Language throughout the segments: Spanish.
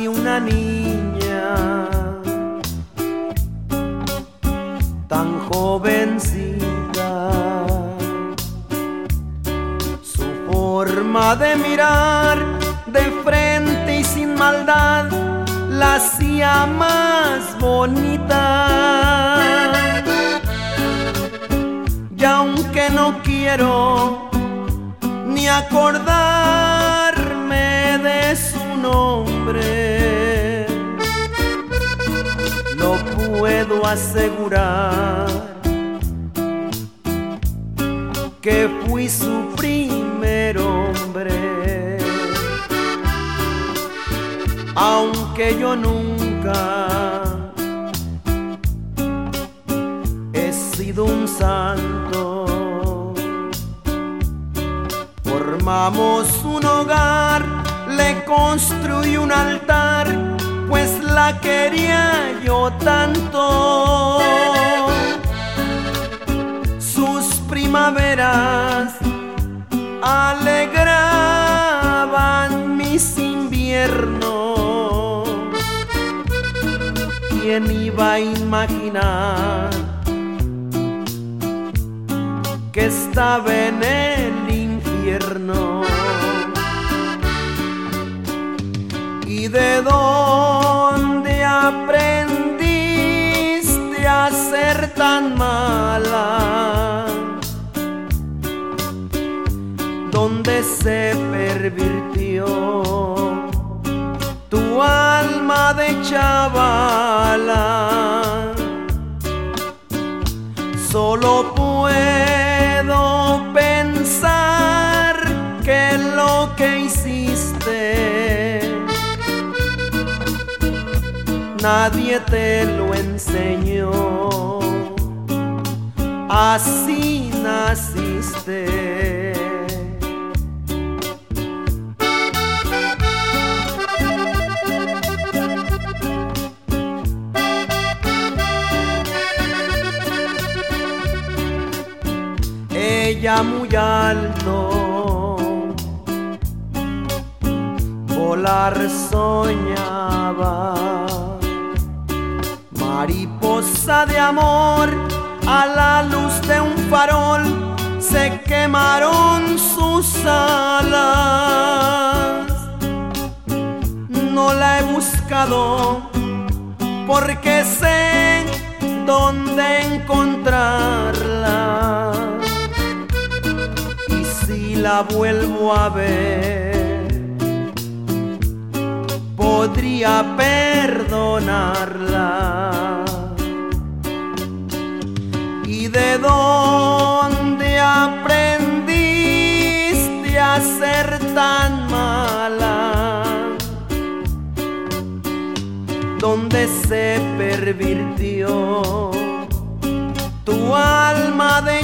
una niña tan jovencita, su forma de mirar de frente y sin maldad la hacía más bonita. Y aunque no quiero ni acordarme de su nombre, lo puedo asegurar que fui su primer hombre. Aunque yo nunca he sido un santo, formamos un hogar, le construí un altar, pues la quería yo tanto. Sus primaveras alegraban mis inviernos. ¿Quién iba a imaginar que estaba en el infierno? ¿Y de dónde aprendiste a ser tan mala? ¿Dónde se pervirtió tu alma de chavala? Solo puedo pensar que lo que hiciste nadie te lo enseñó, así naciste. Ella muy alto volar soñaba, mariposa de amor, a la luz de un farol se quemaron sus alas. No la he buscado porque sé dónde encontrarla, y si la vuelvo a ver podría perdonarla. ¿Y de dónde aprendiste a ser tan mala? ¿Dónde se pervirtió tu alma de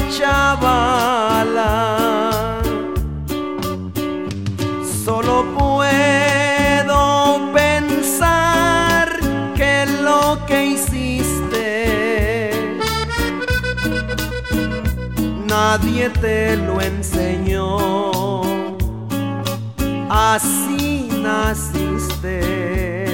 chavala? Solo puedo pensar que lo que hiciste nadie te lo enseñó, así naciste.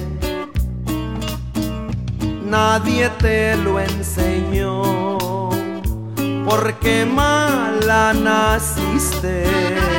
Nadie te lo enseñó porque mala naciste.